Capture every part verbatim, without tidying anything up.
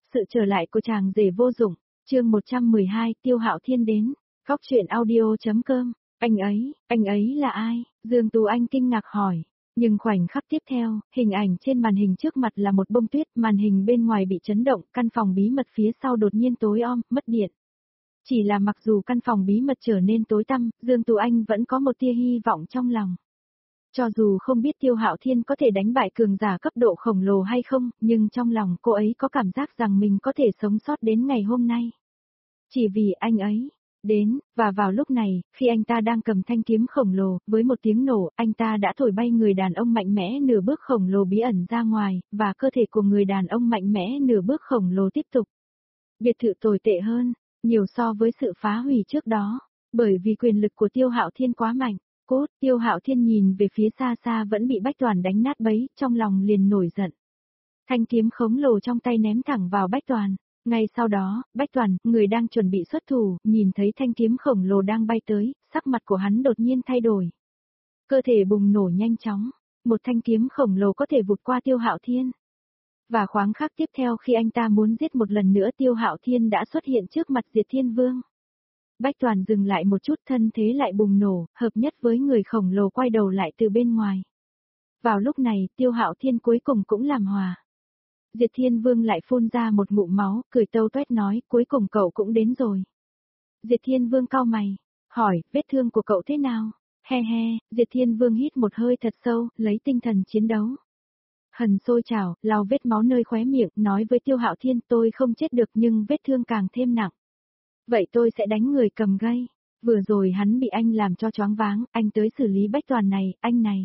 Sự trở lại của chàng rể vô dụng, chương một trăm mười hai, Tiêu Hạo Thiên đến, góc truyện audio.com, anh ấy, anh ấy là ai? Dương Tú Anh kinh ngạc hỏi. Nhưng khoảnh khắc tiếp theo, hình ảnh trên màn hình trước mặt là một bông tuyết, màn hình bên ngoài bị chấn động, căn phòng bí mật phía sau đột nhiên tối om, mất điện. Chỉ là mặc dù căn phòng bí mật trở nên tối tăm, Dương Tú Anh vẫn có một tia hy vọng trong lòng. Cho dù không biết Tiêu Hạo Thiên có thể đánh bại cường giả cấp độ khổng lồ hay không, nhưng trong lòng cô ấy có cảm giác rằng mình có thể sống sót đến ngày hôm nay. Chỉ vì anh ấy đến, và vào lúc này, khi anh ta đang cầm thanh kiếm khổng lồ, với một tiếng nổ, anh ta đã thổi bay người đàn ông mạnh mẽ nửa bước khổng lồ bí ẩn ra ngoài, và cơ thể của người đàn ông mạnh mẽ nửa bước khổng lồ tiếp tục. Biệt thự tồi tệ hơn, nhiều so với sự phá hủy trước đó, bởi vì quyền lực của Tiêu Hạo Thiên quá mạnh. Cốt, Tiêu Hạo Thiên nhìn về phía xa xa vẫn bị Bách Toàn đánh nát bấy, trong lòng liền nổi giận. Thanh kiếm khổng lồ trong tay ném thẳng vào Bách Toàn. Ngay sau đó, Bách Toàn, người đang chuẩn bị xuất thủ, nhìn thấy thanh kiếm khổng lồ đang bay tới, sắc mặt của hắn đột nhiên thay đổi. Cơ thể bùng nổ nhanh chóng, một thanh kiếm khổng lồ có thể vụt qua Tiêu Hạo Thiên. Và khoảnh khắc tiếp theo khi anh ta muốn giết một lần nữa Tiêu Hạo Thiên đã xuất hiện trước mặt Diệt Thiên Vương. Bách Toàn dừng lại một chút, thân thế lại bùng nổ, hợp nhất với người khổng lồ quay đầu lại từ bên ngoài. Vào lúc này, Tiêu Hạo Thiên cuối cùng cũng làm hòa. Diệt Thiên Vương lại phun ra một ngụm máu, cười tâu tuét nói, cuối cùng cậu cũng đến rồi. Diệt Thiên Vương cau mày, hỏi, vết thương của cậu thế nào? He he, Diệt Thiên Vương hít một hơi thật sâu, lấy tinh thần chiến đấu. Hần sôi trào, lau vết máu nơi khóe miệng, nói với Tiêu Hạo Thiên, tôi không chết được nhưng vết thương càng thêm nặng. Vậy tôi sẽ đánh người cầm gây. Vừa rồi hắn bị anh làm cho choáng váng, anh tới xử lý Bách Toàn này, anh này.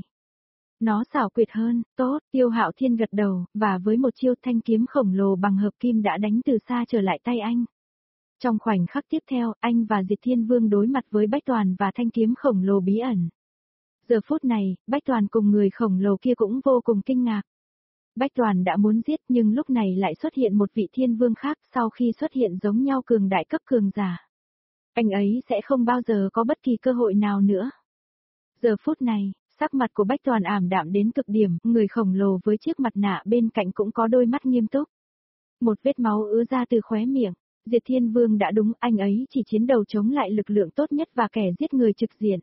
Nó xảo quyệt hơn, tốt, Tiêu Hạo Thiên gật đầu, và với một chiêu thanh kiếm khổng lồ bằng hợp kim đã đánh từ xa trở lại tay anh. Trong khoảnh khắc tiếp theo, anh và Diệt Thiên Vương đối mặt với Bách Toàn và thanh kiếm khổng lồ bí ẩn. Giờ phút này, Bách Toàn cùng người khổng lồ kia cũng vô cùng kinh ngạc. Bách Toàn đã muốn giết nhưng lúc này lại xuất hiện một vị thiên vương khác sau khi xuất hiện giống nhau cường đại cấp cường giả. Anh ấy sẽ không bao giờ có bất kỳ cơ hội nào nữa. Giờ phút này, sắc mặt của Bách Toàn ảm đạm đến cực điểm, người khổng lồ với chiếc mặt nạ bên cạnh cũng có đôi mắt nghiêm túc. Một vết máu ứa ra từ khóe miệng, Diệt Thiên Vương đã đúng, anh ấy chỉ chiến đầu chống lại lực lượng tốt nhất và kẻ giết người trực diện.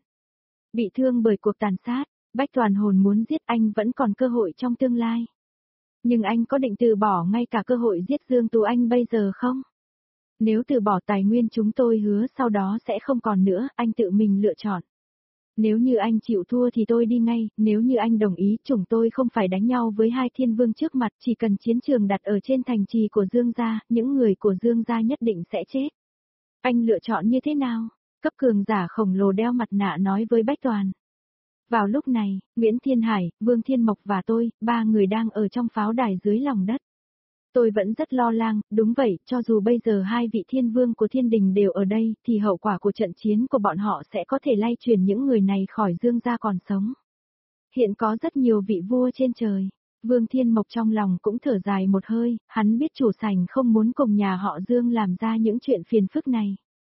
Bị thương bởi cuộc tàn sát, Bách Toàn hồn muốn giết anh vẫn còn cơ hội trong tương lai. Nhưng anh có định từ bỏ ngay cả cơ hội giết Dương Tú Anh bây giờ không? Nếu từ bỏ tài nguyên chúng tôi hứa sau đó sẽ không còn nữa, anh tự mình lựa chọn. Nếu như anh chịu thua thì tôi đi ngay, nếu như anh đồng ý chúng tôi không phải đánh nhau với hai thiên vương trước mặt, chỉ cần chiến trường đặt ở trên thành trì của Dương gia, những người của Dương gia nhất định sẽ chết. Anh lựa chọn như thế nào? Cấp cường giả khổng lồ đeo mặt nạ nói với Bách Toàn. Vào lúc này, Nguyễn Thiên Hải, Vương Thiên Mộc và tôi, ba người đang ở trong pháo đài dưới lòng đất. Tôi vẫn rất lo lắng, đúng vậy, cho dù bây giờ hai vị thiên vương của thiên đình đều ở đây, thì hậu quả của trận chiến của bọn họ sẽ có thể lay truyền những người này khỏi Dương gia còn sống. Hiện có rất nhiều vị vua trên trời. Vương Thiên Mộc trong lòng cũng thở dài một hơi, hắn biết chủ sảnh không muốn cùng nhà họ Dương làm ra những chuyện phiền phức này.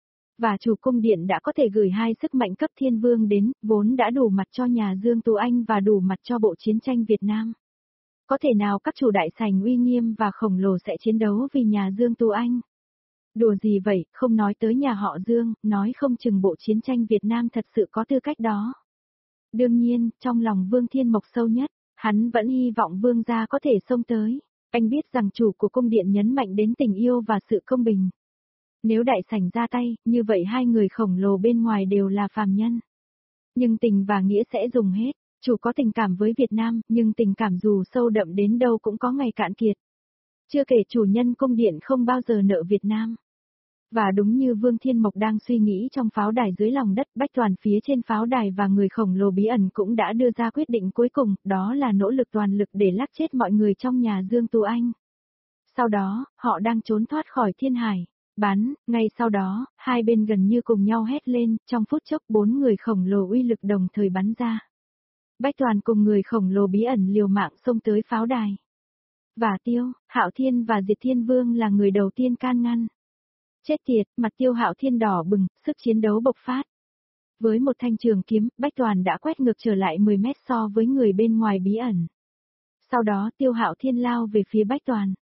Và chủ cung điện đã có thể gửi hai sức mạnh cấp thiên vương đến, vốn đã đủ mặt cho nhà Dương Tú Anh và đủ mặt cho bộ chiến tranh Việt Nam. Có thể nào các chủ đại sảnh uy nghiêm và khổng lồ sẽ chiến đấu vì nhà Dương Tú Anh? Đùa gì vậy, không nói tới nhà họ Dương, nói không chừng bộ chiến tranh Việt Nam thật sự có tư cách đó. Đương nhiên, trong lòng Vương Thiên Mộc sâu nhất, hắn vẫn hy vọng Vương gia có thể xông tới. Anh biết rằng chủ của cung điện nhấn mạnh đến tình yêu và sự công bình. Nếu đại sảnh ra tay, như vậy hai người khổng lồ bên ngoài đều là phàm nhân. Nhưng tình và nghĩa sẽ dùng hết. Chủ có tình cảm với Việt Nam, nhưng tình cảm dù sâu đậm đến đâu cũng có ngày cạn kiệt. Chưa kể chủ nhân cung điện không bao giờ nợ Việt Nam. Và đúng như Vương Thiên Mộc đang suy nghĩ trong pháo đài dưới lòng đất, Bách Toàn phía trên pháo đài và người khổng lồ bí ẩn cũng đã đưa ra quyết định cuối cùng, đó là nỗ lực toàn lực để lắc chết mọi người trong nhà Dương Tú Anh. Sau đó, họ đang trốn thoát khỏi thiên hải. Bắn, ngay sau đó, hai bên gần như cùng nhau hét lên, trong phút chốc bốn người khổng lồ uy lực đồng thời bắn ra. Bách Toàn cùng người khổng lồ bí ẩn liều mạng xông tới pháo đài. Và Tiêu, Hạo Thiên và Diệt Thiên Vương là người đầu tiên can ngăn. Chết tiệt, mặt Tiêu Hạo Thiên đỏ bừng, sức chiến đấu bộc phát. Với một thanh trường kiếm, Bách Toàn đã quét ngược trở lại mười mét so với người bên ngoài bí ẩn. Sau đó Tiêu Hạo Thiên lao về phía Bách Toàn.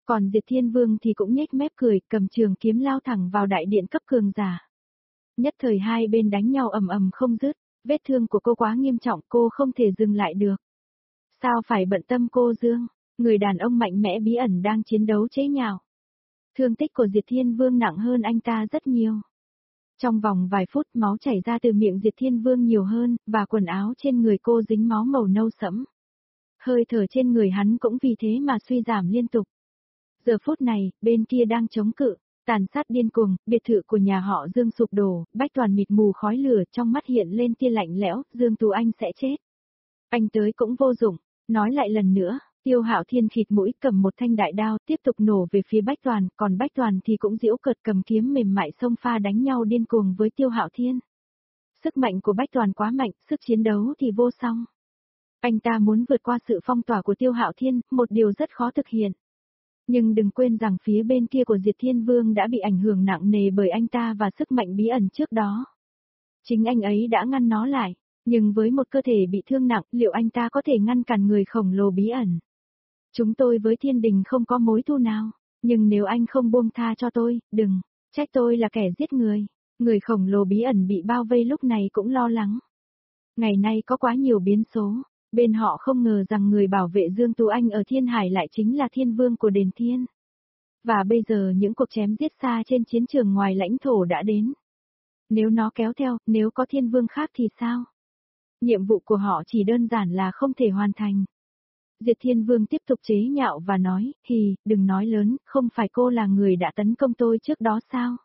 Còn Diệt Thiên Vương thì cũng nhếch mép cười, cầm trường kiếm lao thẳng vào đại điện cấp cường giả. Nhất thời hai bên đánh nhau ầm ầm không dứt, vết thương của cô quá nghiêm trọng, cô không thể dừng lại được. Sao phải bận tâm cô Dương, người đàn ông mạnh mẽ bí ẩn đang chiến đấu chế nhạo. Thương tích của Diệt Thiên Vương nặng hơn anh ta rất nhiều. Trong vòng vài phút máu chảy ra từ miệng Diệt Thiên Vương nhiều hơn, và quần áo trên người cô dính máu màu nâu sẫm. Hơi thở trên người hắn cũng vì thế mà suy giảm liên tục. Giờ phút này, bên kia đang chống cự, tàn sát điên cuồng, biệt thự của nhà họ Dương sụp đổ, Bách Toàn mịt mù khói lửa, trong mắt hiện lên tia lạnh lẽo, Dương Tú Anh sẽ chết. Anh tới cũng vô dụng, nói lại lần nữa, Tiêu Hạo Thiên khịt mũi cầm một thanh đại đao tiếp tục nổ về phía Bách Toàn, còn Bách Toàn thì cũng giễu cợt cầm kiếm mềm mại xông pha đánh nhau điên cuồng với Tiêu Hạo Thiên. Sức mạnh của Bách Toàn quá mạnh, sức chiến đấu thì vô song. Anh ta muốn vượt qua sự phong tỏa của Tiêu Hạo Thiên, một điều rất khó thực hiện. Nhưng đừng quên rằng phía bên kia của Diệt Thiên Vương đã bị ảnh hưởng nặng nề bởi anh ta và sức mạnh bí ẩn trước đó. Chính anh ấy đã ngăn nó lại, nhưng với một cơ thể bị thương nặng, liệu anh ta có thể ngăn cản người khổng lồ bí ẩn? Chúng tôi với Thiên Đình không có mối thù nào, nhưng nếu anh không buông tha cho tôi, đừng trách tôi là kẻ giết người. Người khổng lồ bí ẩn bị bao vây lúc này cũng lo lắng. Ngày nay có quá nhiều biến số. Bên họ không ngờ rằng người bảo vệ Dương Tú Anh ở Thiên Hải lại chính là Thiên Vương của Đền Thiên. Và bây giờ những cuộc chém giết xa trên chiến trường ngoài lãnh thổ đã đến. Nếu nó kéo theo, nếu có Thiên Vương khác thì sao? Nhiệm vụ của họ chỉ đơn giản là không thể hoàn thành. Diệt Thiên Vương tiếp tục chế nhạo và nói, hì, đừng nói lớn, không phải cô là người đã tấn công tôi trước đó sao?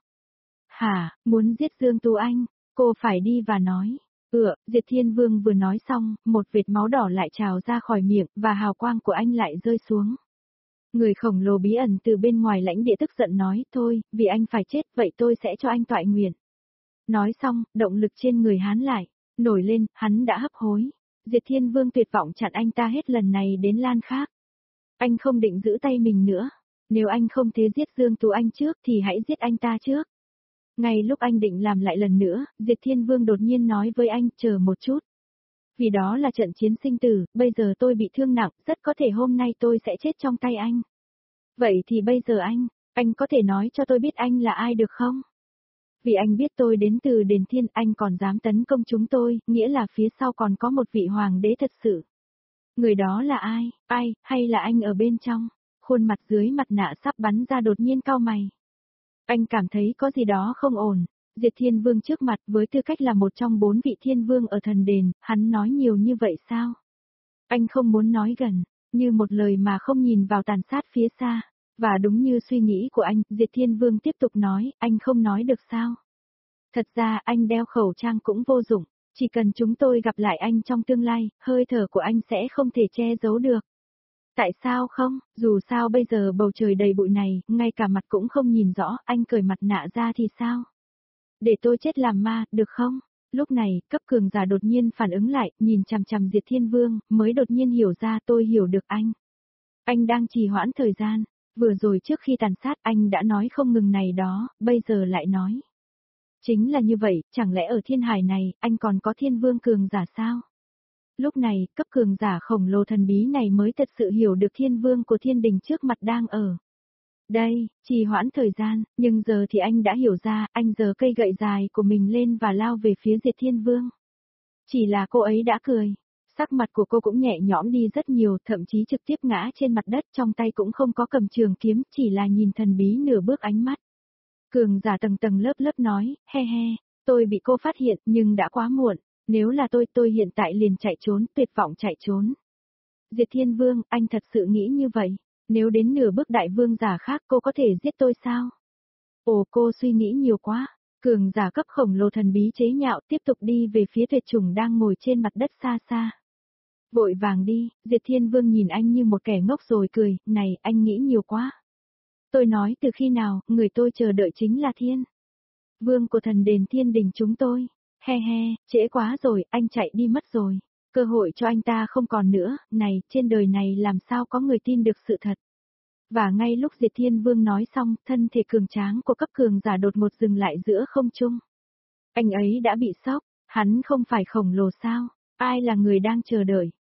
Hả, muốn giết Dương Tú Anh, cô phải đi và nói. Ựa, Diệt Thiên Vương vừa nói xong, một vệt máu đỏ lại trào ra khỏi miệng, và hào quang của anh lại rơi xuống. Người khổng lồ bí ẩn từ bên ngoài lãnh địa tức giận nói, thôi, vì anh phải chết, vậy tôi sẽ cho anh toại nguyện. Nói xong, động lực trên người hắn lại, nổi lên, hắn đã hấp hối. Diệt Thiên Vương tuyệt vọng chặn anh ta hết lần này đến lan khác. Anh không định giữ tay mình nữa. Nếu anh không thể giết Dương Tú Anh trước thì hãy giết anh ta trước. Ngay lúc anh định làm lại lần nữa, Diệt Thiên Vương đột nhiên nói với anh, chờ một chút. Vì đó là trận chiến sinh tử, bây giờ tôi bị thương nặng, rất có thể hôm nay tôi sẽ chết trong tay anh. Vậy thì bây giờ anh, anh có thể nói cho tôi biết anh là ai được không? Vì anh biết tôi đến từ Đền Thiên, anh còn dám tấn công chúng tôi, nghĩa là phía sau còn có một vị hoàng đế thật sự. Người đó là ai, ai, hay là anh ở bên trong? Khuôn mặt dưới mặt nạ sắp bắn ra đột nhiên cau mày. Anh cảm thấy có gì đó không ổn. Diệt Thiên Vương trước mặt với tư cách là một trong bốn vị Thiên Vương ở thần đền, hắn nói nhiều như vậy sao? Anh không muốn nói gần, như một lời mà không nhìn vào tàn sát phía xa. Và đúng như suy nghĩ của anh, Diệt Thiên Vương tiếp tục nói, anh không nói được sao? Thật ra anh đeo khẩu trang cũng vô dụng, chỉ cần chúng tôi gặp lại anh trong tương lai, hơi thở của anh sẽ không thể che giấu được. Tại sao không, dù sao bây giờ bầu trời đầy bụi này, ngay cả mặt cũng không nhìn rõ, anh cởi mặt nạ ra thì sao? Để tôi chết làm ma, được không? Lúc này, cấp cường giả đột nhiên phản ứng lại, nhìn chằm chằm Diệt Thiên Vương, mới đột nhiên hiểu ra tôi hiểu được anh. Anh đang trì hoãn thời gian, vừa rồi trước khi tàn sát anh đã nói không ngừng này đó, bây giờ lại nói. Chính là như vậy, chẳng lẽ ở Thiên Hải này, anh còn có Thiên Vương cường giả sao? Lúc này, cấp cường giả khổng lồ thần bí này mới thật sự hiểu được Thiên Vương của Thiên Đình trước mặt đang ở. Đây, trì hoãn thời gian, nhưng giờ thì anh đã hiểu ra, anh giơ cây gậy dài của mình lên và lao về phía Diệt Thiên Vương. Chỉ là cô ấy đã cười, sắc mặt của cô cũng nhẹ nhõm đi rất nhiều, thậm chí trực tiếp ngã trên mặt đất, trong tay cũng không có cầm trường kiếm, chỉ là nhìn thần bí nửa bước ánh mắt. Cường giả tầng tầng lớp lớp nói, he he, tôi bị cô phát hiện nhưng đã quá muộn, nếu là tôi tôi hiện tại liền chạy trốn, tuyệt vọng chạy trốn. Diệt Thiên Vương, anh thật sự nghĩ như vậy? Nếu đến nửa bước đại vương giả khác cô có thể giết tôi sao? Ồ, cô suy nghĩ nhiều quá. Cường giả cấp khổng lồ thần bí chế nhạo tiếp tục đi về phía tuyệt chủng đang ngồi trên mặt đất xa xa. Vội vàng đi, Diệt Thiên Vương nhìn anh như một kẻ ngốc rồi cười, này, anh nghĩ nhiều quá. Tôi nói từ khi nào, người tôi chờ đợi chính là Thiên Vương của thần đền Thiên Đình chúng tôi. He he, trễ quá rồi, anh chạy đi mất rồi. Cơ hội cho anh ta không còn nữa, này, trên đời này làm sao có người tin được sự thật. Và ngay lúc Diệt Thiên Vương nói xong, thân thể cường tráng của cấp cường giả đột ngột dừng lại giữa không trung. Anh ấy đã bị sốc, hắn không phải khổng lồ sao, ai là người đang chờ đợi.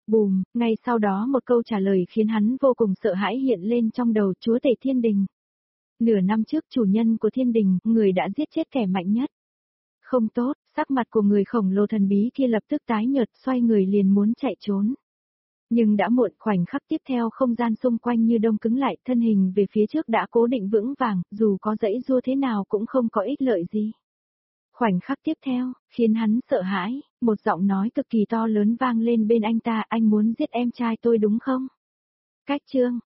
Bùm, ngay sau đó một câu trả lời khiến hắn vô cùng sợ hãi hiện lên trong đầu chúa tể thiên đình. Nửa năm trước chủ nhân của thiên đình, người đã giết chết kẻ mạnh nhất. Không tốt, sắc mặt của người khổng lồ thần bí kia lập tức tái nhợt, xoay người liền muốn chạy trốn. Nhưng đã muộn, khoảnh khắc tiếp theo không gian xung quanh như đông cứng lại, thân hình về phía trước đã cố định vững vàng, dù có dãy giụa thế nào cũng không có ích lợi gì. Khoảnh khắc tiếp theo, khiến hắn sợ hãi, một giọng nói cực kỳ to lớn vang lên bên anh ta, anh muốn giết em trai tôi đúng không? Cách chương,